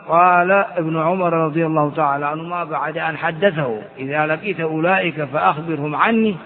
قال ابن عمر رضي الله تعالى عنهما بعد أن حدثه: إذا لقيت أولئك فأخبرهم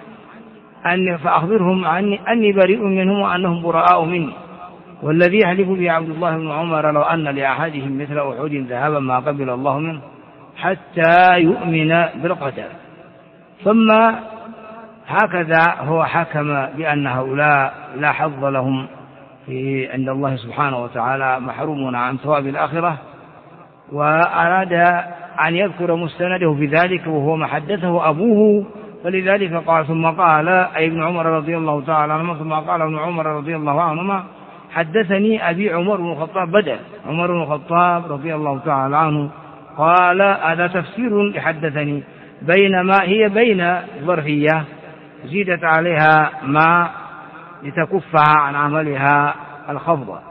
عني أني بريء منهم وأنهم براء مني، والذي يحلف به عبد الله بن عمر لو أن لأحدهم مثل أحد ذهبا ما قبل الله منه حتى يؤمن بالقدر. ثم هكذا هو حكم بأن هؤلاء لا حظ لهم عند الله سبحانه وتعالى، محرومون عن ثواب الآخرة، وأراد أن يذكر مستنده في ذلك وهو ما حدثه أبوه، فلذلك قال: ثم قال أي ابن عمر رضي الله تعالى عنهما، ثم قال ابن عمر رضي الله عنهما: حدثني أبي عمر بن الخطاب، بدل عمر بن الخطاب رضي الله تعالى عنه قال: هذا تفسير لحدثني، بينما هي بين ظرفية زيدت عليها ما لتكفها عن عملها الخفض.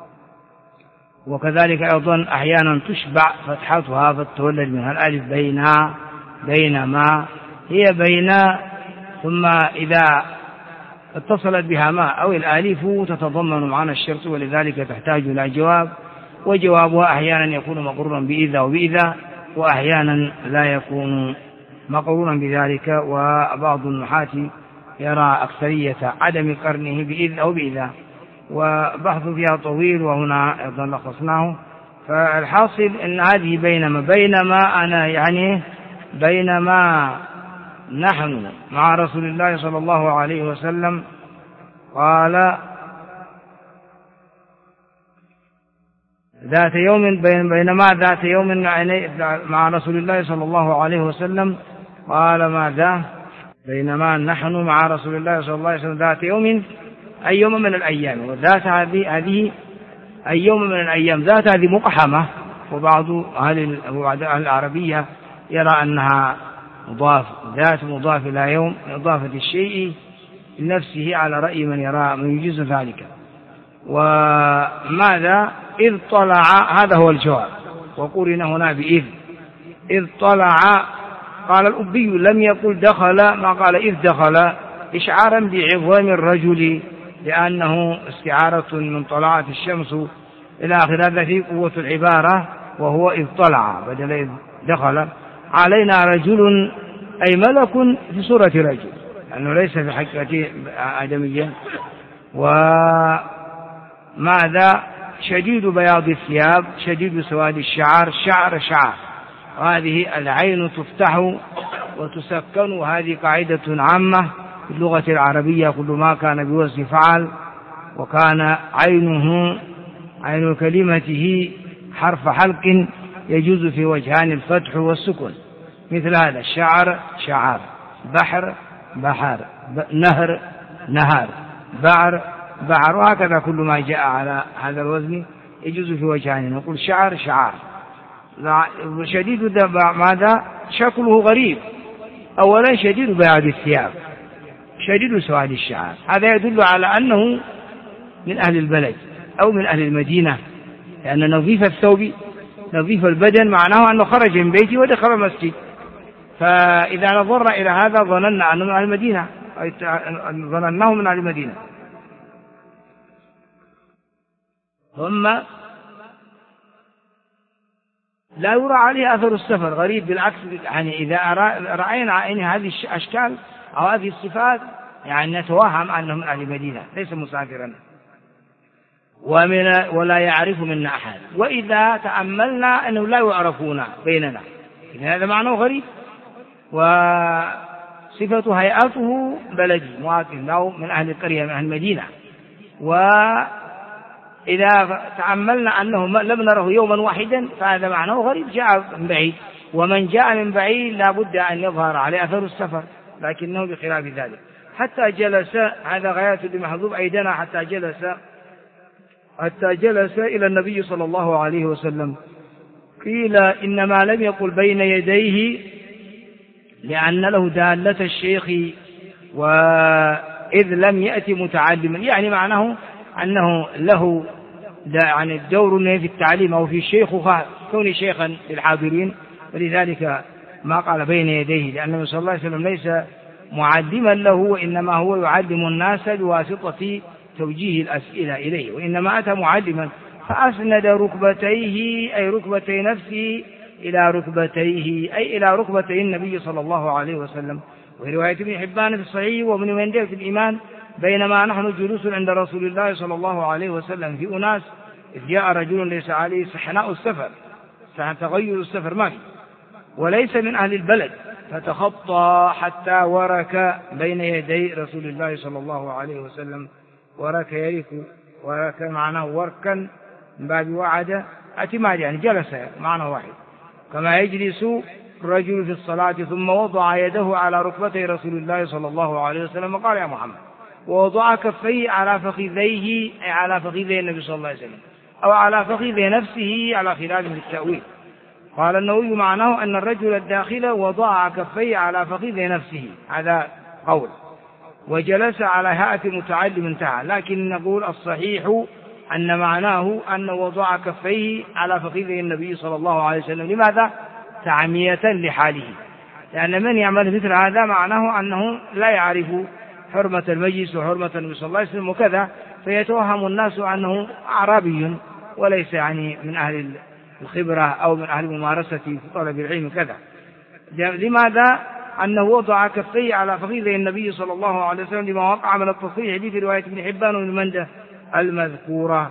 وكذلك أيضا أحيانا تشبع فتحتها فتولد منها الألف بينما هي بين، ثم إذا اتصلت بها ما أو الألف تتضمن معنى الشرط، ولذلك تحتاج إلى جواب، وجوابها أحيانا يكون مقرونا بإذا وبإذا، وأحيانا لا يكون مقرونا بذلك. وبعض النحاة يرى أكثرية عدم قرنه بإذ أو بإذا، وبحث فيها طويل وهنا أيضا لخصناه. فالحاصل أن هذه بينما أنا يعني بينما نحن مع رسول الله صلى الله عليه وسلم، قال: بينما ذات يوم مع رسول الله صلى الله عليه وسلم، قال: ماذا؟ بينما نحن مع رسول الله صلى الله عليه وسلم ذات يوم أي يوم من الأيام، وذات هذه أي يوم من الأيام، ذات هذه مقحمة، وبعض أهل العربية يرى أنها ذات مضاف إلى يوم، إضافة الشيء لنفسه على رأي من يجوز ذلك. وماذا؟ إذ طلع، هذا هو الجواب، وقرن هنا إذ طلع. قال الأبي: لم يقل دخل، ما قال إذ دخل، إشعارا بعظام الرجل، لأنه استعارة من طلعت الشمس إلى آخر. هذا في قوة العبارة، وهو إذ طلع بدل إذ دخل. علينا رجل أي ملك في صورة رجل، لأنه ليس في حقيقة آدمية. وماذا؟ شديد بياض الثياب، شديد سواد الشعر، شعر. هذه العين تفتح وتسكن، وهذه قاعدة عامة في اللغة العربية: كل ما كان بوزن فعل وكان عين كلمته حرف حلق يجوز في وجهان الفتح والسكن، مثل هذا: شعر، بحر، نهر، بعر، وهكذا كل ما جاء على هذا الوزن يجوز في وجهان. نقول شعر. شديد ماذا؟ شكله غريب. أولا شديد بياض الثياب، شديد سواد الشعر، هذا يدل على أنه من أهل البلد أو من أهل المدينة، لأن نظيف الثوب نظيف البدن معناه أنه خرج من بيته ودخل المسجد. فإذا نظرنا إلى هذا ظننا أنه من أهل المدينة، ظنناه من أهل المدينة. ثم لا يرى عليه أثر السفر، غريب بالعكس، يعني إذا رأينا هذه الأشكال أو هذه الصفات يعني نتوهم أنه من أهل المدينة، ليس مسافرا، ولا يعرف منا أحد. وإذا تأملنا أنه لا يعرفون بيننا، إذا هذا معناه غريب. وصفة هيئته بلدي مواطن أو من أهل القرية من أهل المدينة. وإذا تأملنا أنه لم نره يوما واحدا فهذا معناه غريب، جاء من بعيد، ومن جاء من بعيد لا بد أن يظهر عليه أثر السفر، لكنه بخلاف ذلك. حتى جلس، هذا غاية لمحذوف أيدنا، حتى جلس إلى النبي صلى الله عليه وسلم. قيل إنما لم يقل بين يديه لأن له دالة الشيخ، وإذ لم يأتي متعلما، يعني معناه أنه له يعني الدور في التعليم أو في الشيخوخة، كون شيخا للحاضرين، ولذلك ما قال بين يديه، لأن النبي صلى الله عليه وسلم ليس معلما له، وإنما هو يعلم الناس بواسطة توجيه الأسئلة إليه، وإنما أتى معلما. فأسند ركبتيه أي ركبتي نفسه إلى ركبتيه أي إلى ركبتي النبي صلى الله عليه وسلم. وفي رواية ابن حبان في الصحيح وابن مندى في الإيمان بينما نحن جلوس عند رسول الله صلى الله عليه وسلم في أناس إذ جاء رجل ليس عليه سحناء السفر، تغير السفر ما في، وليس من أهل البلد، فتخطى حتى ورك بين يدي رسول الله صلى الله عليه وسلم. ورك يرك، ورك معناه وركا من باب وعد اعتماد، يعني جلس معنى واحد، كما يجلس الرجل في الصلاة ثم وضع يده على ركبتي رسول الله صلى الله عليه وسلم قال يا محمد، ووضع كفيه على فخذيه أي على فخذي النبي صلى الله عليه وسلم أو على فخذي نفسه على خلاف التأويل. قال النووي معناه أن الرجل الداخل وضع كفيه على فخذي نفسه، هذا قول، وجلس على هيئة متعلم انتهى، لكن نقول الصحيح أن معناه أن وضع كفيه على فخذي النبي صلى الله عليه وسلم. لماذا؟ تعمية لحاله، لأن من يعمل مثل هذا معناه أنه لا يعرف حرمة المجلس وحرمة النبي صلى الله عليه وسلم وكذا، فيتوهم الناس أنه أعرابي وليس يعني من أهل الخبرة أو من أهل الممارسة في طلب العلم كذا. لماذا؟ أنه وضع كفيه على فخذي النبي صلى الله عليه وسلم لما وقع من التصريح به في رواية ابن حبان وابن مندى المذكورة.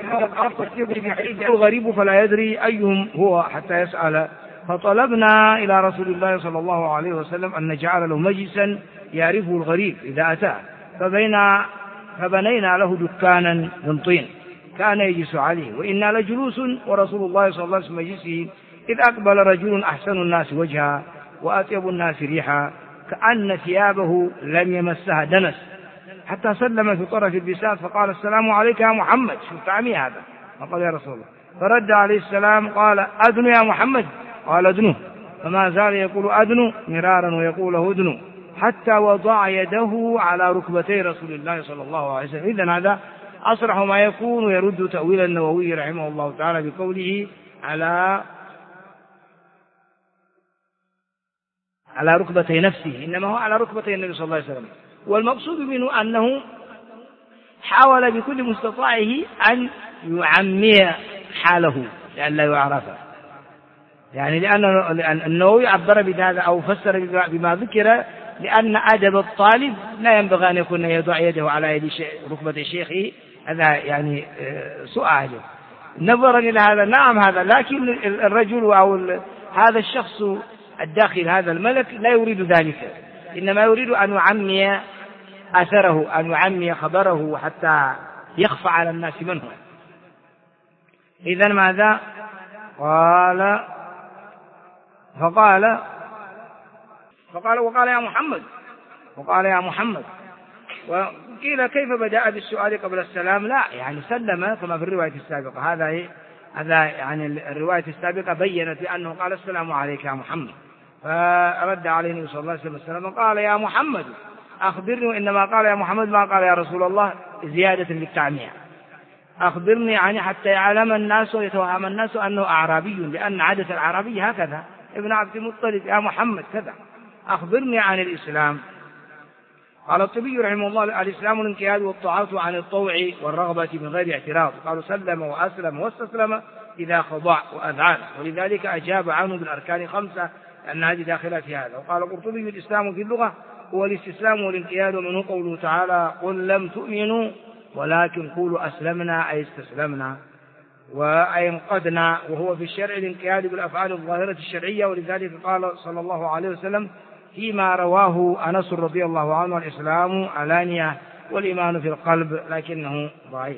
الغريب فلا يدري أيهم هو حتى يسأل، فطلبنا إلى رسول الله صلى الله عليه وسلم أن نجعل له مجلسا يعرفه الغريب إذا أتاه، فبنينا له دكانا من طين كان يجلس عليه، وإنا لجلوس ورسول الله صلى الله عليه وسلم مجلسه، إذ أقبل رجل أحسن الناس وجها وأطيب الناس ريحا كأن ثيابه لم يمسها دنس، حتى سلم في طرف البساط فقال السلام عليك يا محمد. شوف تعمي هذا، فقال يا رسول الله، فرد عليه السلام قال أدنو يا محمد، قال أدنو، فما زال يقول أدنو مرارا ويقول هدنو حتى وضع يده على ركبتي رسول الله صلى الله عليه وسلم. إذن هذا أصرح ما يكون، ويرد تأويل النووي رحمه الله تعالى بقوله على ركبتي نفسه، إنما هو على ركبتي النبي صلى الله عليه وسلم. والمقصود منه أنه حاول بكل مستطاعه أن يعمي حاله لئلا يعرفه، يعني لأن النووي عبر بهذا أو فسر بما ذكر، لأن أدب الطالب لا ينبغي أن يكون يضع يده على يد ركبة شيخه، هذا يعني سؤال نظرا إلى هذا. نعم هذا، لكن الرجل أو هذا الشخص الداخل هذا الملك لا يريد ذلك، إنما يريد أن يعمي أثره، أن يعمي خبره حتى يخفى على الناس من هو. إذن ماذا قال؟ وقال يا محمد، وقال يا محمد. وقيل كيف بدأ بالسؤال قبل السلام؟ لا، يعني سلم كما في الرواية السابقة. هذا يعني الرواية السابقة بيّنت بأنه قال السلام عليك يا محمد، فرد عليه النبي صلى الله عليه وسلم قال يا محمد أخبرني، وإنما قال يا محمد ما قال يا رسول الله زيادة للتعمية، أخبرني يعني حتى يعلم الناس ويتوهم الناس أنه أعرابي، لأن عادة الأعرابي هكذا، ابن عبد المطلب يا محمد كذا. أخبرني عن الإسلام. قال الطبي رحمه الله الإسلام الانقياد والطاعة عن الطوع والرغبة من غير اعتراض. قالوا سلم وأسلم واستسلم إذا خضع وأذعان، ولذلك أجاب عنه بالأركان 5 لأن هذه داخلة في هذا. وقال القرطبي الإسلام في اللغة هو الاستسلام والانقياد، ومنه قوله تعالى قل لم تؤمنوا ولكن قولوا أسلمنا أي استسلمنا وأي انقدنا، وهو في الشرع الانقياد بالأفعال الظاهرة الشرعية. ولذلك قال صلى الله عليه وسلم فيما رواه أنس رضي الله عنه الإسلام علانية والإيمان في القلب، لكنه ضعيف.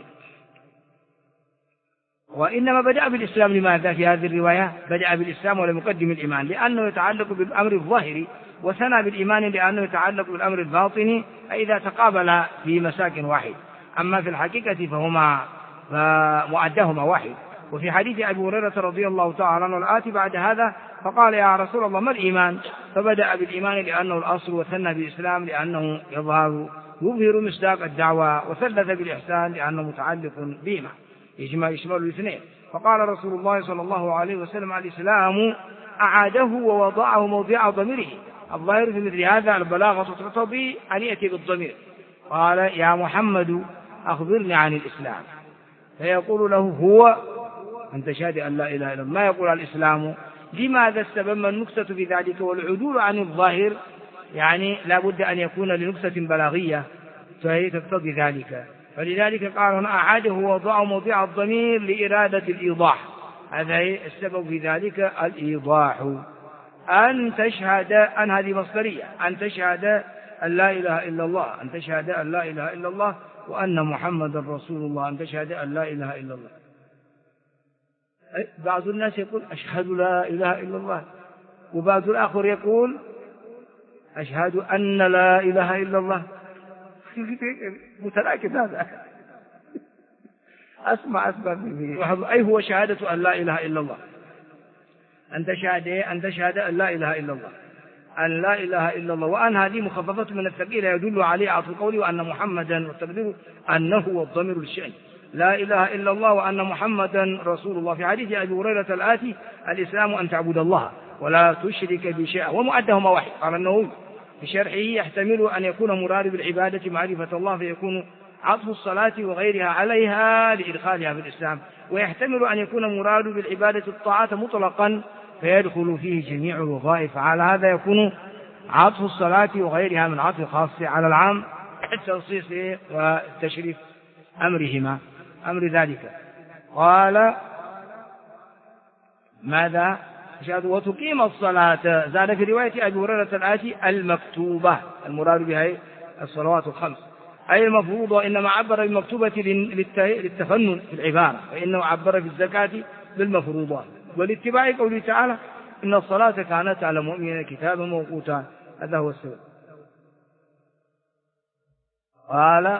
وإنما بدأ بالإسلام لماذا في هذه الرواية؟ بدأ بالإسلام ولم يقدم الإيمان، لأنه يتعلق بالأمر الظاهري، وثنى بالإيمان لأنه يتعلق بالأمر الباطني إذا تقابل في مساكن واحد. أما في الحقيقة فمؤداهما واحد. وفي حديث أبي هريرة رضي الله تعالى عنه الآتي بعد هذا فقال يا رسول الله ما الإيمان؟ فبدأ بالإيمان لأنه الأصل، وثنى بالإسلام لأنه يظهر مصداق الدعوة، وثلث بالإحسان لأنه متعلق بهما يشمل الاثنين. فقال رسول الله صلى الله عليه وسلم الإسلام أعاده ووضعه موضع ضميره. الظاهر في مثل هذا البلاغة تقتضي أن يأتي بالضمير. قال يا محمد أخبرني عن الإسلام. فيقول له هو أن تشهد أن لا إله إلا الله، ما يقول الإسلام. لماذا السبب؟ ما النكتة في ذلك؟ والعدول عن الظاهر يعني لا بد أن يكون لنكتة بلاغية فهي تقتضي ذلك. فلذلك قال هنا أعاده ووضعه موضع الضمير لإرادة الإيضاح، هذا السبب في ذلك الإيضاح. أن تشهد، أن هذه مصدرية، أن تشهد أن لا إله إلا الله، أن تشهد أن لا إله إلا الله وأن محمد رسول الله، أن تشهد أن لا إله إلا الله. بعض الناس يقول أشهد لا إله إلا الله، وبعض الآخر يقول أشهد أن لا إله إلا الله. متلاكد هذا. أسمع أي هو شهادة أن لا إله إلا الله، أن تشهد أن لا إله إلا الله، أن لا إله إلا الله، وأن هذه مخففة من الثقيلة يدل عليه عطف القول وأن محمدا، والتقدير أنه هو الضمير الشأن، لا إله إلا الله وأن محمدا رسول الله. في حديث أبي هريرة الآتي الإسلام أن تعبد الله ولا تشرك بشيء، ومؤدهما واحد. قال النووي في شرحه يحتمل أن يكون مراد بالعبادة معرفة الله فيكون عطف الصلاة وغيرها عليها لإدخالها في الإسلام، ويحتمل أن يكون مراد بالعبادة الطاعة مطلقا فيدخل فيه جميع الوظائف، على هذا يكون عطف الصلاة وغيرها من عطف خاص على العام التخصيص وتشريف أمرهما أمر ذلك. قال ماذا؟ وتقيم الصلاة، زاد في رواية أبي هريرة الآتي المكتوبة، المراد بها الصلوات الخمس أي المفروضة، إنما عبر بالمكتوبة للتفنن في العبارة، فإنه عبر في الزكاة بالمفروضات، والاتباع قوله تعالى إن الصلاة كانت على المؤمنين كتابا موقوتا، هذا هو السبب. قال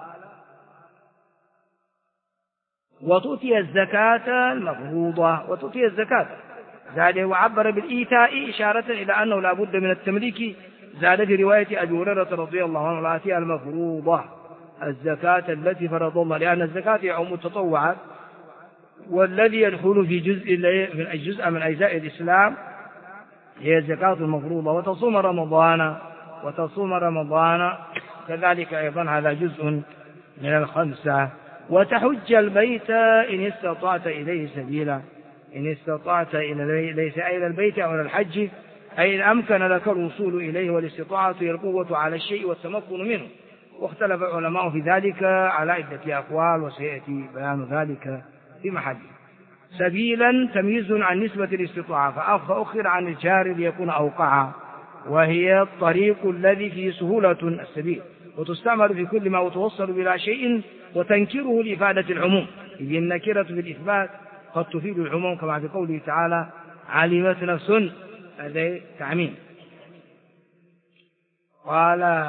وتؤتي الزكاة المفروضة، وتؤتي الزكاة زاد وعبر بالإيتاء إشارة إلى أنه لا بد من التمليك، زاد في رواية أبي هريرة رضي الله عنه الآتية المفروضة الزكاة التي فرض الله، لأن الزكاة يعم التطوعات، والذي يدخل في جزء من أجزاء الإسلام هي الزكاة المفروضة. وتصوم رمضان كذلك أيضا هذا جزء من الخمسة. وتحج البيت إن استطعت إليه سبيلا، إن استطعت ليس إلى البيت أو إلى الحج، أي إن أمكن لك الوصول إليه، والاستطاعة هي القوة على الشيء والتمكن منه. واختلف العلماء في ذلك على عدة أقوال وسيأتي بيان ذلك في محله. سبيلا تمييز عن نسبة الاستطاعة فأخر عن الجار ليكون أوقعا، وهي الطريق الذي فيه سهولة السبيل، وتستعمل في كل ما يتوصل بلا شيء، وتنكره لإفادة العموم، إذ النكرة في الإثبات قد تفيد العموم كما في قوله تعالى علمت نفس، هذا تعميم. قال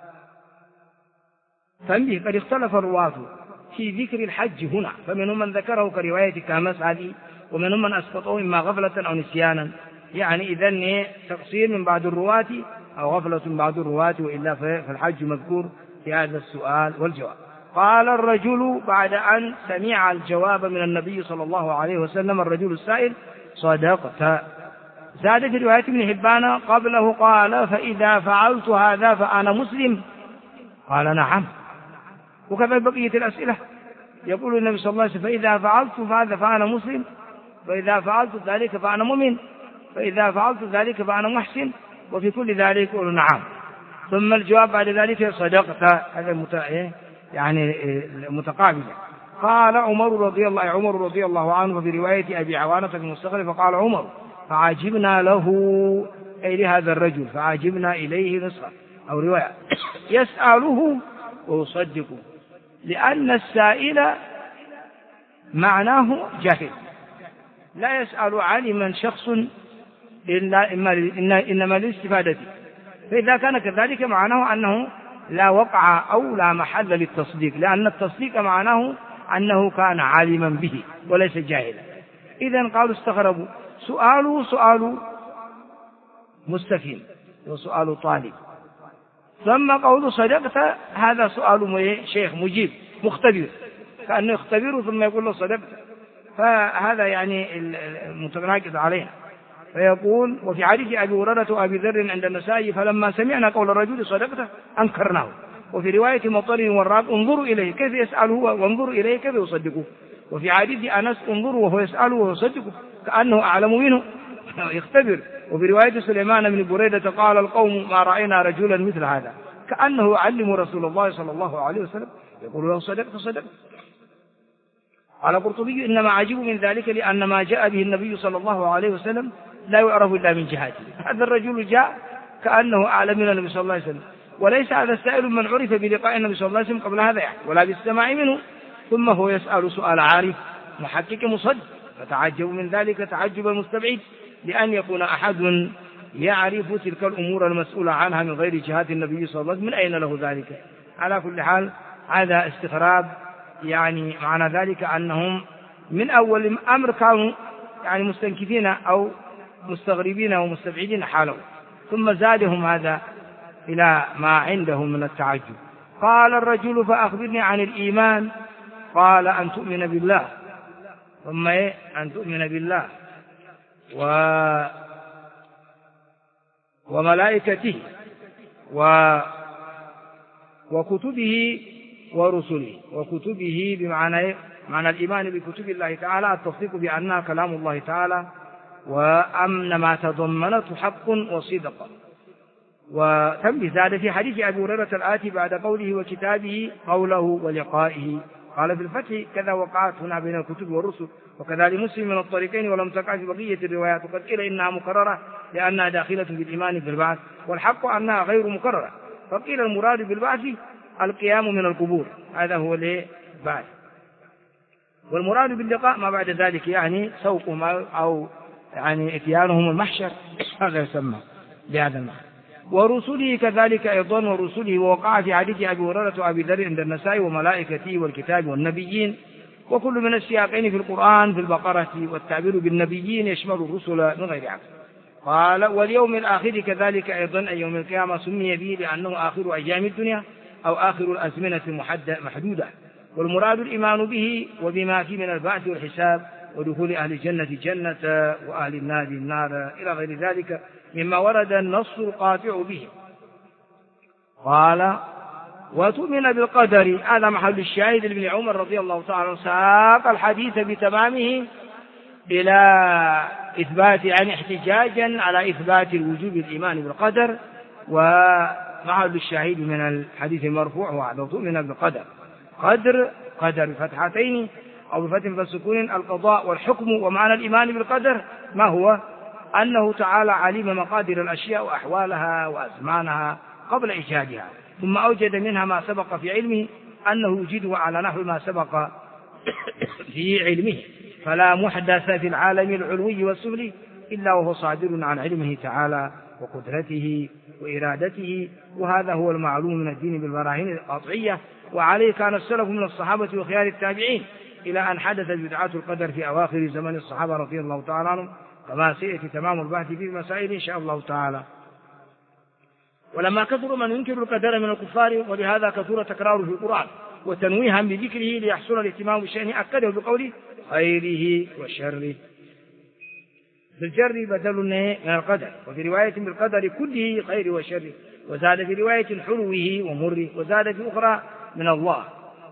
فانبه قد اختلف الرواة في ذكر الحج هنا، فمنهم من ذكره كرواية كامس هذه، ومنهم من أسقطه إما غفلة أو نسيانا، يعني إذن تقصير من بعض الرواة أو غفلة من بعض الرواة، وإلا فالحج مذكور في هذا السؤال والجواب. قال الرجل بعد أن سمع الجواب من النبي صلى الله عليه وسلم، الرجل السائل صدقت. زاد في رواية ابن حبان قبله قال فإذا فعلت هذا فأنا مسلم، قال نعم. وكذا بقية الأسئلة يقول النبي صلى الله عليه وسلم فإذا فعلت هذا فأنا مسلم، فإذا فعلت ذلك فأنا مؤمن، فإذا فعلت ذلك فأنا محسن، وفي كل ذلك يقول نعم. ثم الجواب بعد ذلك صدقت، هذا يعني متقابل. قال عمر رضي الله عنه في رواية أبي عوانة في المستخرج فقال عمر فعجبنا له، أي لهذا الرجل، فعجبنا إليه نصرا أو رواية يسأله ويصدقه، لأن السائل معناه جاهل، لا يسأل عالما شخص إنما للاستفادة، فإذا كان كذلك معناه أنه لا وقع أو لا محل للتصديق، لأن التصديق معناه أنه كان عالما به وليس جاهلا. إذن قالوا استغربوا، سؤال مستفهم وسؤال طالب، ثم قول صدقت هذا سؤال شيخ مجيب مختبر، كأنه يختبره ثم يقول له صدقت، فهذا يعني متناقض علينا. فيقول وفي حديث أبي هريرة وأبي ذر عند النسائي فلما سمعنا قول الرجل صدقت أنكرناه، وفي رواية مطر وراق انظروا إليه كيف يسأله وانظروا إليه كيف يصدقه. وفي حديث أنس انظروا وهو يسأله وهو يصدقه كأنه أعلم منه يختبر. وفي رواية سليمان بن بريدة قال القوم ما رأينا رجلا مثل هذا كأنه يعلم رسول الله صلى الله عليه وسلم يقول له صدقت صدقت. قال القرطبي إنما عجب من ذلك لأن ما جاء به النبي صلى الله عليه وسلم لا يعرف إلا من جهته. هذا الرجل جاء كأنه أعلم من النبي صلى الله عليه وسلم، وليس هذا السائل من عرف بلقاء النبي صلى الله عليه وسلم قبل هذا يعني ولا بالسماع منه، ثم هو يسأل سؤال عارف محقق مصدق، فتعجب من ذلك تعجب المستبعد لأن يكون أحد يعرف تلك الأمور المسؤولة عنها من غير جهات النبي صلى الله عليه وسلم، من أين له ذلك؟ على كل حال هذا استغراب، يعني معنى ذلك أنهم من أول الأمر كانوا يعني مستنكفين أو مستغربين ومستبعدين حاله، ثم زادهم هذا إلى ما عندهم من التعجب. قال الرجل فأخبرني عن الإيمان، قال أن تؤمن بالله، ثم أن تؤمن بالله وملائكته وكتبه ورسله. وكتبه بمعنى معنى الإيمان بكتب الله تعالى التصديق بأنها كلام الله تعالى وأن ما تضمنته حق وصدق. وتم زاد في حديث أبي هريرة الآتي بعد قوله وكتابه قوله ولقائه، قال في الفتح كذا وقعت هنا بين الكتب والرسل، وكذا لمسلم من الطريقين ولم تقع في بقية الروايات، وقد قيل إنها مكررة لأنها داخلة بالإيمان بالبعث، والحق أنها غير مكررة، فقيل المراد بالبعث القيام من القبور، هذا هو البعث، والمراد باللقاء ما بعد ذلك يعني سوقهم أو يعني اتيانهم المحشر، هذا يسمى بهذا المعنى. ورسله كذلك أيضا، ورسله ووقع في حديث أبي هريرة وأبي ذر عند النسائي وملائكته والكتاب والنبيين، وكل من السياقين في القرآن في البقرة، والتعبير بالنبيين يشمل الرسل من غير عقل. قال واليوم الآخر كذلك أيضا أي يوم القيامة سمي به لأنه آخر أيام الدنيا أو آخر الأزمنة محدودة، والمراد الإيمان به وبما فيه من البعث والحساب ودخول أهل الجنة جنة وأهل النار النار إلى غير ذلك مما ورد النص القاطع به. قال وتؤمن بالقدر، هذا محل الشاهد لابن عمر رضي الله تعالى عنه، ساق الحديث بتمامه إلى إثبات يعني احتجاجا على إثبات الوجوب الإيمان بالقدر، ومحل الشاهد من الحديث المرفوع وعلى تؤمن بالقدر، قدر بفتحتين أو بفتح فالسكون القضاء والحكم. ومعنى الإيمان بالقدر ما هو؟ أنه تعالى علم مقادير الأشياء وأحوالها وأزمانها قبل إيجادها، ثم أوجد منها ما سبق في علمه أنه يوجده على نحو ما سبق في علمه، فلا محدث في العالم العلوي والسفلي إلا وهو صادر عن علمه تعالى وقدرته وإرادته، وهذا هو المعلوم من الدين بالبراهين القاطعية، وعليه كان السلف من الصحابة وخيار التابعين إلى أن حدثت بدعة القدر في أواخر زمن الصحابة رضي الله تعالى عنهم، كما سيأتي تمام البحث في المسائل إن شاء الله تعالى. ولما كثر من ينكر القدر من الكفار ولهذا كثر تكراره في القرآن وتنويها بذكره ليحصل الاهتمام بشأنه أكده بقوله خيره وشره، بالجر بدل من القدر، وفي رواية بالقدر كله خير وشره، وزاد في رواية حلوه ومره، وزاد في أخرى من الله.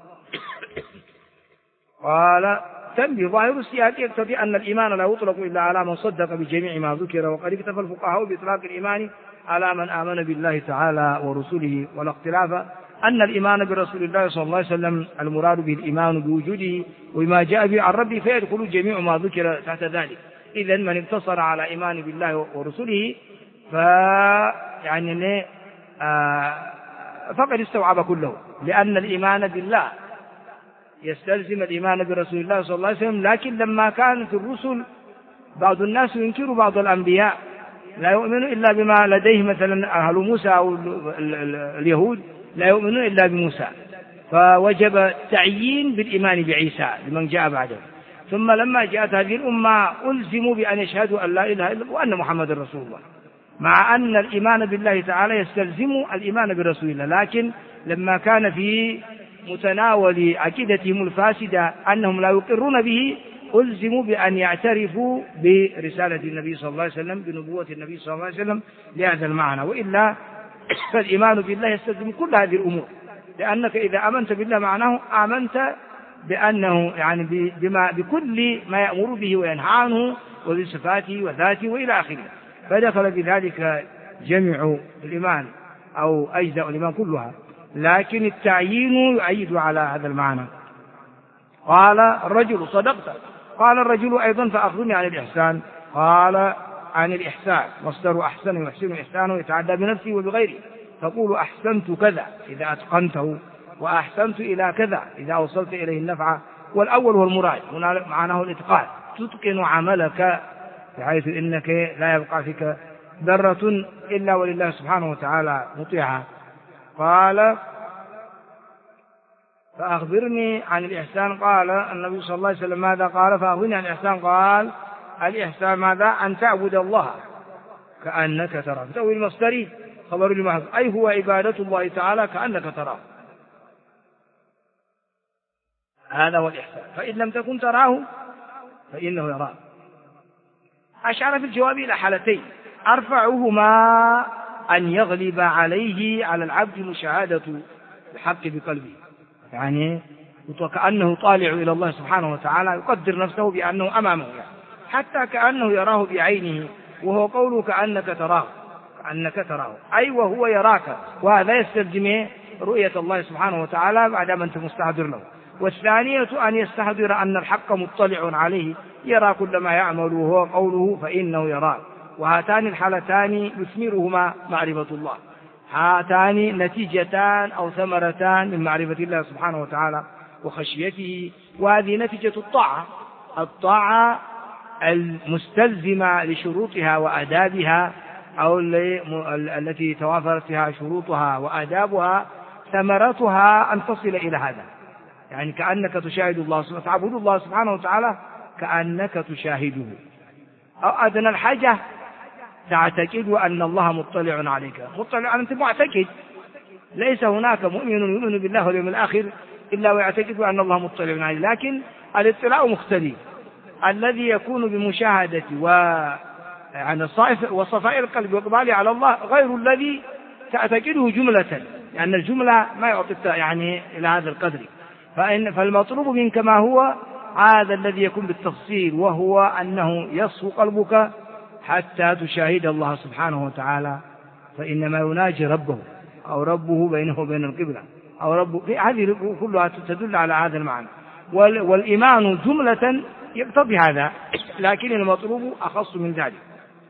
قال تنبيه ظاهر السياق يقتضي أن الإيمان لا يطلق إلا على من صدق بجميع ما ذكر، وقد اكتفى الفقهاء بإطلاق الإيمان على من آمن بالله تعالى ورسله، ولا اختلاف أن الإيمان برسول الله صلى الله عليه وسلم المراد به الإيمان بوجوده وبما جاء به عن ربه، فيدخل جميع ما ذكر تحت ذلك. إذن من اقتصر على إيمان بالله ورسله يعني فقد استوعب كله، لأن الإيمان بالله يستلزم الإيمان برسول الله صلى الله عليه وسلم. لكن لما كانت الرسل بعض الناس ينكر بعض الأنبياء لا يؤمن إلا بما لديه، مثلا أهل موسى أو اليهود لا يؤمنون إلا بموسى، فوجب تعيين بالإيمان بعيسى لمن جاء بعده. ثم لما جاءت هذه الأمة ألزموا بأن يشهدوا أن لا إله إلا الله وأن محمد رسول الله، مع أن الإيمان بالله تعالى يستلزم الإيمان برسول الله، لكن لما كان في متناول عقيدتهم الفاسدة أنهم لا يقرون به ألزموا بأن يعترفوا برسالة النبي صلى الله عليه وسلم، بنبوة النبي صلى الله عليه وسلم لهذا المعنى، وإلا فالإيمان بالله يستلزم كل هذه الأمور، لأنك إذا آمنت بالله معناه آمنت بأنه يعني بكل ما يأمر به وينهى عنه وبصفاته وذاته وإلى آخره، فدخل بذلك جميع الإيمان أو أجزاء الإيمان كلها، لكن التعيين يؤيد على هذا المعنى. قال الرجل صدقت. قال الرجل أيضا فأخبرني عن الإحسان. قال عن الإحسان مصدر أحسن يحسن إحسانه يتعدى بنفسه وبغيره، تقول أحسنت كذا إذا أتقنته، وأحسنت إلى كذا إذا أوصلت إليه النفع، والأول هو المراد هنا معناه الإتقان، تتقن عملك بحيث إنك لا يبقى فيك ذرة إلا ولله سبحانه وتعالى مطيعها. قال فأخبرني عن الإحسان. قال النبي صلى الله عليه وسلم ماذا قال؟ فأخبرني عن الإحسان. قال الإحسان ماذا؟ أن تعبد الله كأنك تراه، تأويل المصدري خبر المحذوف، أي هو عبادة الله تعالى كأنك تراه، هذا هو الإحسان. فإن لم تكن تراه فإنه يراك. أشار في الجواب إلى حالتين، أرفعهما أن يغلب عليه على العبد مشاهدة الحق بقلبه، يعني وكأنه طالع إلى الله سبحانه وتعالى، يقدر نفسه بأنه أمامه يعني، حتى كأنه يراه بعينه، وهو قوله كأنك تراه، كأنك تراه أي وهو يراك، وهذا يستلزم رؤية الله سبحانه وتعالى بعد ما أنت مستحضر له. والثانية أن يستحضر أن الحق مطلع عليه يرى كل ما يعمل، وهو قوله فإنه يراك. وهاتان الحالتان يثمرهما معرفة الله، هاتان نتيجتان أو ثمرتان من معرفة الله سبحانه وتعالى وخشيته، وهذه نتيجة الطاعة المستلزمة لشروطها وآدابها، أو التي توافرت فيها شروطها وآدابها، ثمرتها أن تصل إلى هذا، يعني كأنك تشاهد الله سبحانه، تعبد الله سبحانه وتعالى كأنك تشاهده، أو أدنى الحاجة تعتقد أن الله مطلع عليك، مطلع أنت معتقد، ليس هناك مؤمن يؤمن بالله واليوم الآخر إلا ويعتقد أن الله مطلع عليه، لكن الاطلاع مختلف، الذي يكون بمشاهدة يعني وصفاء القلب وإقباله على الله غير الذي تعتقده جملة، لأن الجملة ما يعطي يعني إلى هذا القدر. فالمطلوب منك ما هو هذا الذي يكون بالتفصيل، وهو أنه يصفو قلبك حتى تشاهد الله سبحانه وتعالى، فإنما يناجي ربه أو ربه بينه وبين القبلة أو ربه، هذه كلها تدل على هذا المعنى. والإيمان جملة يقتضي هذا، لكن المطلوب أخص من ذلك.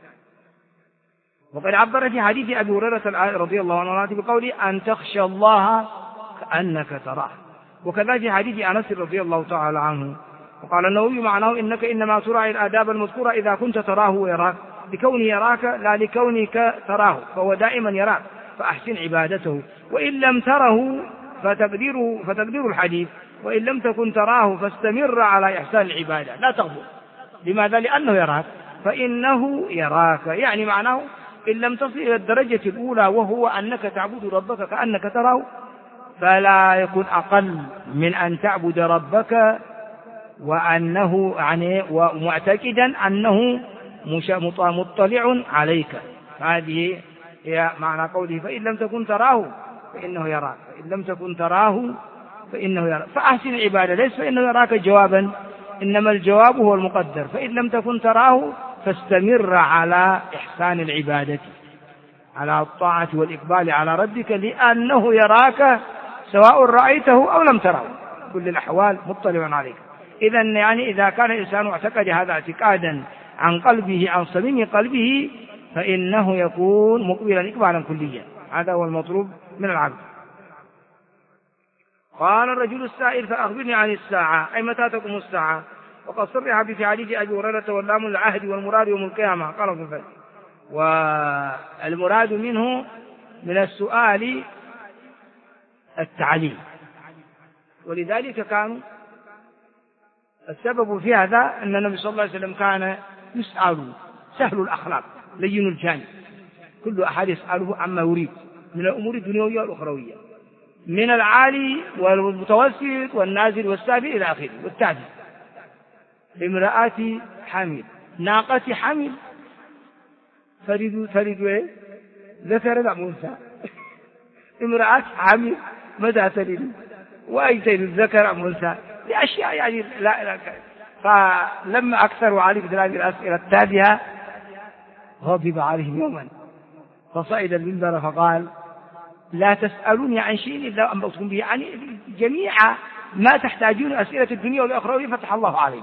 وقد عبر في حديث أبي هريرة رضي الله عنه بقوله أن تخشى الله كأنك تراه، وكذا في حديث أنس رضي الله تعالى عنه. وقال النووي معناه إنك إنما تراعي الآداب المذكورة إذا كنت تراه ويراك، لكونه يراك لا لكونك تراه، فهو دائما يراك، فأحسن عبادته. وإن لم تره فتقدير الحديث وإن لم تكن تراه فاستمر على إحسان العبادة لا تغفر. لماذا؟ لأنه يراك، فإنه يراك، يعني معناه إن لم تصل إلى الدرجة الأولى وهو أنك تعبد ربك كأنك تراه، فلا يكون أقل من أن تعبد ربك وأنه يعني ومعتقدا أنه مطلع عليك. هذه هي معنى قوله فإن لم تكن تراه فإنه يراك، فإن لم تكن تراه فإنه يراك. فأحسن العبادة، ليس فإنه يراك جوابا، إنما الجواب هو المقدر، فإن لم تكن تراه فاستمر على إحسان العبادة، على الطاعة والإقبال على ربك، لأنه يراك سواء رأيته أو لم تره، كل الأحوال مطلع عليك. إذن يعني إذا كان الإنسان اعتقد هذا اعتقادا عن قلبه، عن صميم قلبه، فإنه يكون مقبلا إقبالا كليا، هذا هو المطلوب من العبد. قال الرجل السائل فأخبرني عن الساعة، أي متى تقوم الساعة؟ وقد صرح في حديث أبي هريرة واللام العهد والمراد يوم القيامة، قال في الفتح. والمراد منه من السؤال التعليم، ولذلك كان السبب في هذا أن النبي صلى الله عليه وسلم كان يسأل سهل الأخلاق لين الجانب، كل أحد يسأله عما يريد من الأمور الدنيوية والأخروية، من العالي والمتوسط والنازل والسافل إلى آخره والتابع. امرأة حامل، ناقة حامل، فرد ذكر لا أنثى، امرأة حامل متى تلد وأي تلد الذكر أم أنثى لأشياء يعني لا. فلما أكثروا عليه مثل هذه الأسئلة التافهة غضب عليهم يوما فصعد المنبر فقال لا تسألوني عن شيء إلا أنبأتكم به، يعني جميع ما تحتاجون أسئلة الدنيا والآخرة فتح الله عليهم،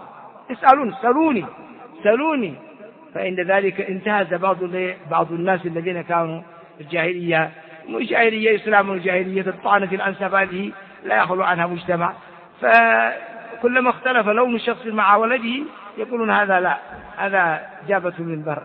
سألوني. فإن ذلك انتهز بعض الناس الذين كانوا في الجاهلية إسلام والجاهلية الطعنة في الأنساب هذه لا يخلو عنها مجتمع، فكلما اختلف لون الشخص مع ولده يقولون هذا جابة من بر.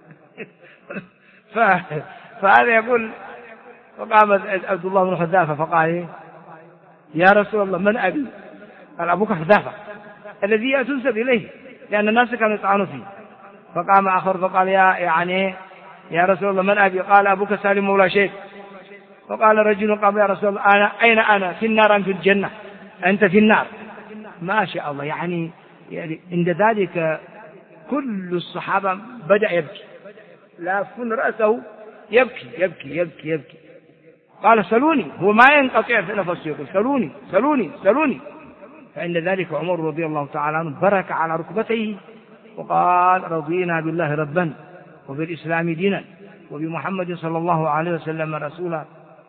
فهذا يقول فقام عبد الله بن حذافة فقال يا رسول الله من أبي؟ قال أبوك حذافة الذي تنسب إليه لأن الناس كانوا يطعنوا فيه. فقام آخر فقال يا رسول الله من أبي؟ قال أبوك سالم مولى شيخ. فقال رجل قام يا رسول الله أين أنا؟ في النار أم في الجنة؟ أنت في النار. ما شاء الله، يعني عند ذلك كل الصحابة بدأ يبكي، لافن رأسه يبكي. قال سلوني، هو ما ينقطع في نفسه يقول سلوني. فعند ذلك عمر رضي الله تعالى عنه برك على ركبتيه وقال رضينا بالله ربا وبالإسلام دينا وبمحمد صلى الله عليه وسلم رسولا،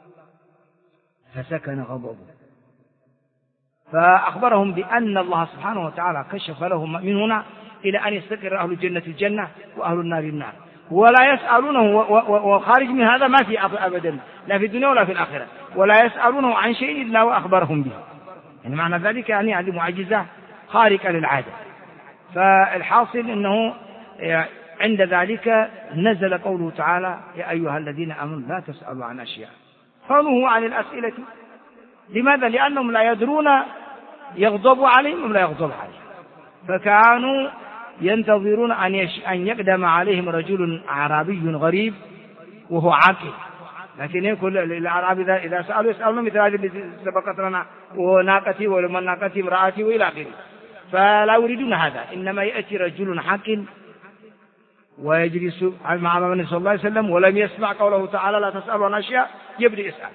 فسكن غضبه. فأخبرهم بأن الله سبحانه وتعالى كشف لهم من هنا إلى أن يستقر أهل الجنة الجنة وأهل النار النار، ولا يسألونه، وخارج من هذا ما في أبدا لا في الدنيا ولا في الآخرة، ولا يسألونه عن شيء إلا وأخبرهم به. يعني معنى ذلك يعني هذه معجزة خارقة للعادة. فالحاصل أنه عند ذلك نزل قوله تعالى يا أيها الذين آمنوا لا تسألوا عن أشياء فنهوا عن الأسئلة. لماذا؟ لأنهم لا يدرون يغضب عليهم أم لا يغضب عليهم، فكانوا ينتظرون أن يقدم عليهم رجل أعرابي غريب وهو عاقل، لكن يقول الأعرابي إذا سألوا يسألون مثل هذه التي سبقت لنا وناقتي ولمن ناقتي امرأتي وإلى آخره، فلا يريدون هذا. إنما يأتي رجل عاقل ويجلس مع النبي صلى الله عليه وسلم ولم يسمع قوله تعالى لا تسألوا عن أشياء يبدأ يسأل،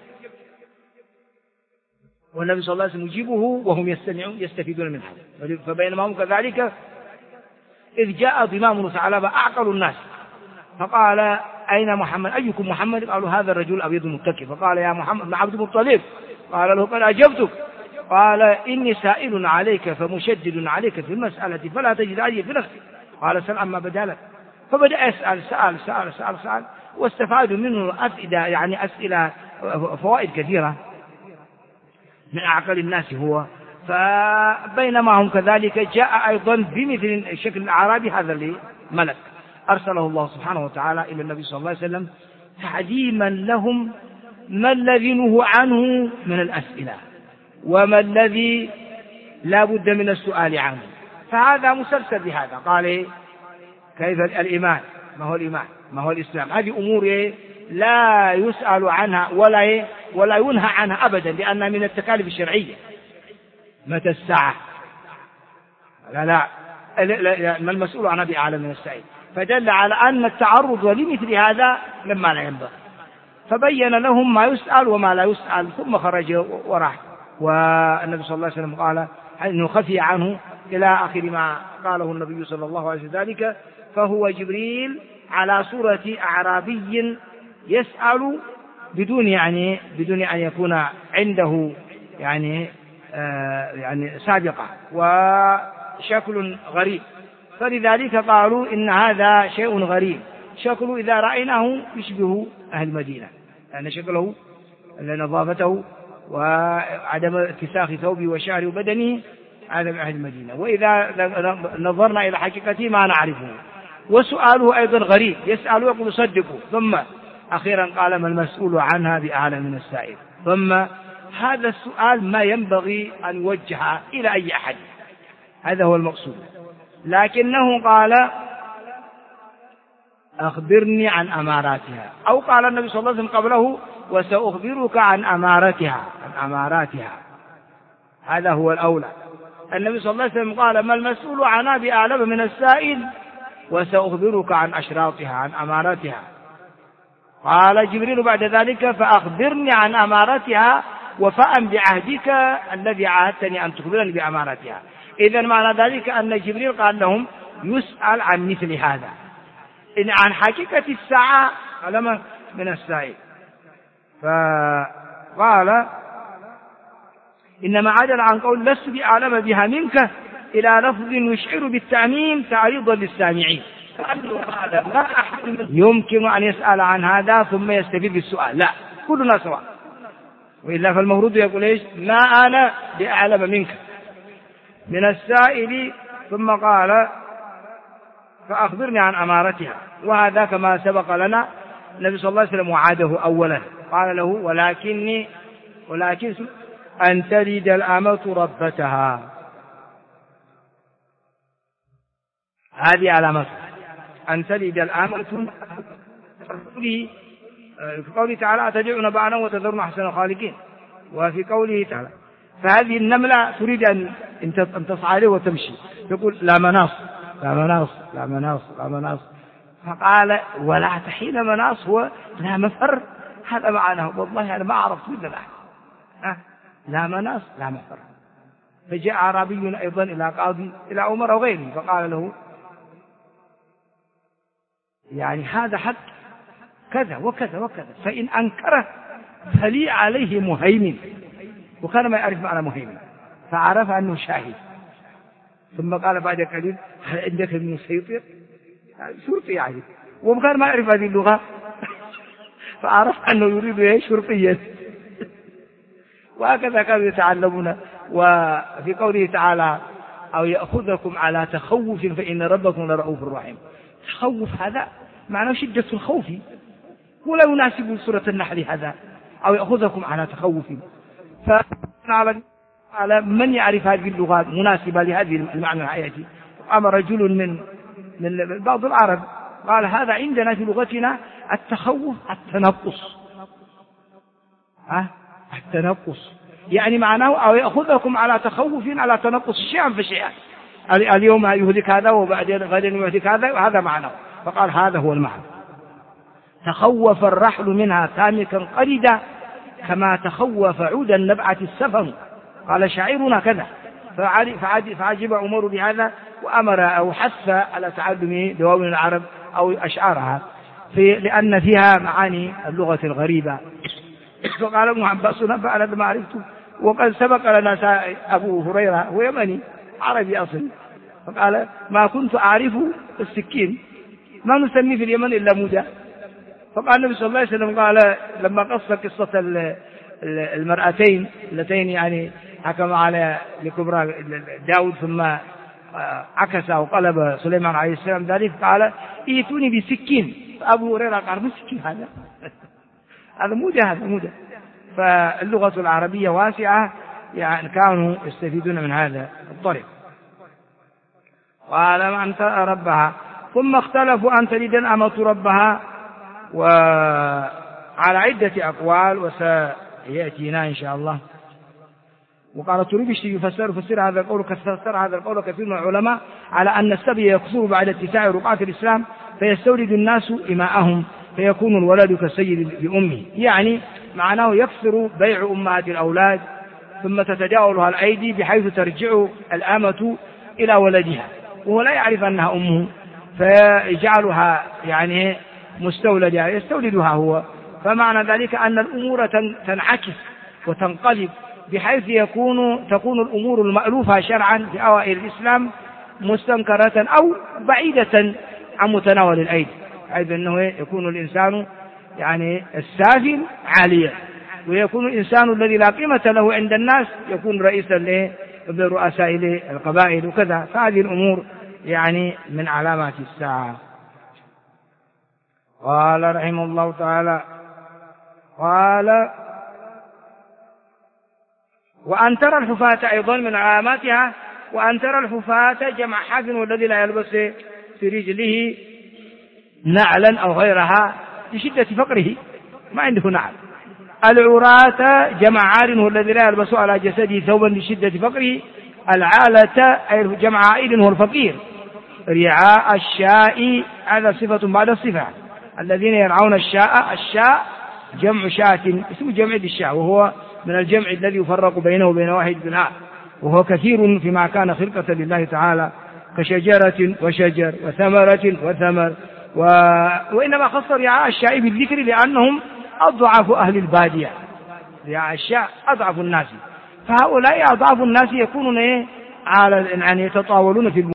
والنبي صلى الله عليه وسلم يجيبه وهم يستفيدون من هذا. فبينما هم كذلك إذ جاء ضمام بن ثعلبة أعقل الناس فقال أين محمد؟ أيكم محمد؟ قالوا هذا الرجل أبيض المتكي. فقال يا محمد بن عبد المطلب. قال له قد أجبتك. قال إني سائل عليك فمشدد عليك في المسألة فلا تجد علي في نفسك. قال سل عما بدا لك. فبدأ يسأل سأل واستفادوا منه أسئلة فوائد كثيرة من أعقل الناس هو. فبينما هم كذلك جاء أيضا بمثل شكل الأعرابي هذا الملك أرسله الله سبحانه وتعالى إلى النبي صلى الله عليه وسلم تعليما لهم ما الذي نهوا عنه من الأسئلة وما الذي لا بد من السؤال عنه. فهذا مسلسل بهذا. قال كيف الإيمان؟ ما هو الإيمان؟ ما هو الإسلام؟ هذه أمور لا يسأل عنها ولا ينهى عنها أبدا لأنها من التكاليف الشرعية. متى الساعة؟ لا ما المسؤول عنها بأعلم من السائل. فدل على أن التعرض لمثل هذا لما لا ينبغي، فبين لهم ما يسأل وما لا يسأل ثم خرج وراح. والنبي صلى الله عليه وسلم قال أنه خفي عنه إلى آخر ما قاله النبي صلى الله عليه وسلم ذلك. فهو جبريل على صورة أعرابي يسأل بدون أن يكون عنده سابقة وشكل غريب. فلذلك قالوا إن هذا شيء غريب شكله إذا رأيناه يشبه أهل المدينة، لأن شكله نظافته وعدم اتساخ ثوبه وشعره وبدنه هذا من أهل المدينة، وإذا نظرنا إلى حقيقته ما نعرفه. وسؤاله أيضا غريب يسأل ويقول صدقوا، ثم أخيرا قال ما المسؤول عنها بأعلم من السائل. ثم هذا السؤال ما ينبغي أن يوجه إلى أي أحد، هذا هو المقصود. لكنه قال أخبرني عن أماراتها، أو قال النبي صلى الله عليه وسلم قبله وسأخبرك عن أماراتها. هذا هو الأولى. النبي صلى الله عليه وسلم قال ما المسؤول عنها بأعلم من السائل وسأخبرك عن أشراطها عن أماراتها. قال جبريل بعد ذلك فأخبرني عن أماراتها وفاء بعهدك الذي عاهدتني أن تخبرني بأمانتها. إذن معنى ذلك أن جبريل قال لهم يسأل عن مثل هذا، إن عن حقيقة الساعة علم من السائل. فقال إنما عدل عن قول لست بأعلم بها منك إلى لفظ يشعر بالتعميم تعريضا للسامعين. لا أحد يمكن أن يسأل عن هذا ثم يستفيد بالسؤال، لا، كلنا سواء، وإلا فالمفروض يقول إيش؟ ما أنا بأعلم منك من السائل. ثم قال فأخبرني عن أمارتها، وهذا كما سبق لنا النبي صلى الله عليه وسلم وعده أولا، قال له ولكن أن تلد الأمة ربتها، هذه علامتها، أن تلد الأمة. في قوله تعالى أتدعون بعنا وتذرون أحسن الخالقين، وفي قوله تعالى فهذه النملة تريد أن تصعد وتمشي، تقول لا مناص لا مناص لا مناص لا مناص، فقال ولا تحين مناص هو لا مفر، هذا معناه والله أنا ما عرفت إلا الآن، لا مناص لا مفر. فجاء أعرابي أيضا إلى عمر وغيره فقال له يعني هذا حق كذا وكذا وكذا، فإن أنكره فلي عليه مهيمن، وكان ما يعرف معنى مهيمن، فعرف أنه شاهد. ثم قال بعد قليل هل عندك من مسيطر؟ شرطي يعني، وكان ما يعرف هذه اللغة فعرف أنه يريد شرطيا. وهكذا كانوا يتعلمون. وفي قوله تعالى أو يأخذكم على تخوف فإن ربكم لرؤوف رحيم، تخوف هذا معناه شدة الخوف، ولا يناسب سورة النحل هذا أو يأخذكم على تخوف. فعلى من يعرف هذه اللغات مناسبة لهذه المعنى الحياتي. أما رجل من بعض العرب قال هذا عندنا في لغتنا التخوف التنقص، التنقص يعني معناه أو يأخذكم على تخوف على تنقص شيئا فشيئا، اليوم يهلك هذا وبعدين غدا يهلك هذا، وهذا معناه. فقال هذا هو المعنى، تخوف الرحل منها تامكا قردا كما تخوف عود النبعة السفن، قال شاعرنا كذا. فعجب عمر بهذا وأمر أو حث على تعلم دواوين العرب أو أشعارها لأن فيها معاني اللغة الغريبة. فقال ابن عباس نبأنا بما عرفته، وقد سبق لنا أبو هريرة هو يمني عربي أصلي، فقال ما كنت أعرف السكين، ما نسميه في اليمن إلا موجة. فقال النبي صلى الله عليه وسلم قال لما قص قصة المرأتين اللتين يعني حكم على لكبرى داود ثم عكس أو قلب سليمان عليه السلام ذلك، قال ائتوني بسكين. أبو هريرة قال ما سكين هذا؟ هذا موجة، هذا موجة. فاللغة العربية واسعة، يعني كانوا يستفيدون من هذا الطريق. قال من ربها ثم اختلفوا أن تلد الأمة ربها، وعلى عدة أقوال وسيأتينا إن شاء الله. وقال التربشتي يفسر هذا القول كثير من العلماء على أن السبي يكثر بعد اتساع رقعة الإسلام فيستولد الناس إماءهم فيكون الولد كالسيد بأمه، يعني معناه يكثر بيع أمهات الأولاد ثم تتجاوزها الأيدي بحيث ترجع الأمة إلى ولدها وهو لا يعرف أنها أمه، فيجعلها يعني مستولدها يستولدها هو. فمعنى ذلك أن الأمور تنعكس وتنقلب بحيث تكون الأمور المألوفة شرعا في أوائل الإسلام مستنكرة أو بعيدة عن متناول الأيدي، حيث أنه يكون الإنسان يعني السافل عاليا، ويكون الإنسان الذي لا قيمة له عند الناس يكون رئيسا لرؤساء القبائل وكذا. فهذه الأمور يعني من علامات الساعة. قال رحمه الله تعالى قال وأن ترى الحفاة أيضا من علاماتها، وأن ترى الحفاة جمع حاف والذي لا يلبس في رجله نعلا أو غيرها لشدة فقره ما عنده نعل. العراة جمع عار والذي لا يلبس على جسده ثوبا لشدة فقره. العالة أي جمع عائد هو الفقير. رعاء الشاء هذا صفة بعد الصفة، الذين يرعون الشاء جمع شاة اسم جمع الشاء وهو من الجمع الذي يفرق بينه وبين واحد بناء، وهو كثير فيما كان خلقة لله تعالى كشجرة وشجر وثمرة وثمر، وإنما خص رعاء الشاء بالذكر لأنهم أضعف أهل البادية، رعاء الشاء أضعف الناس، فهؤلاء أضعف الناس يكونون يعني يتطاولون في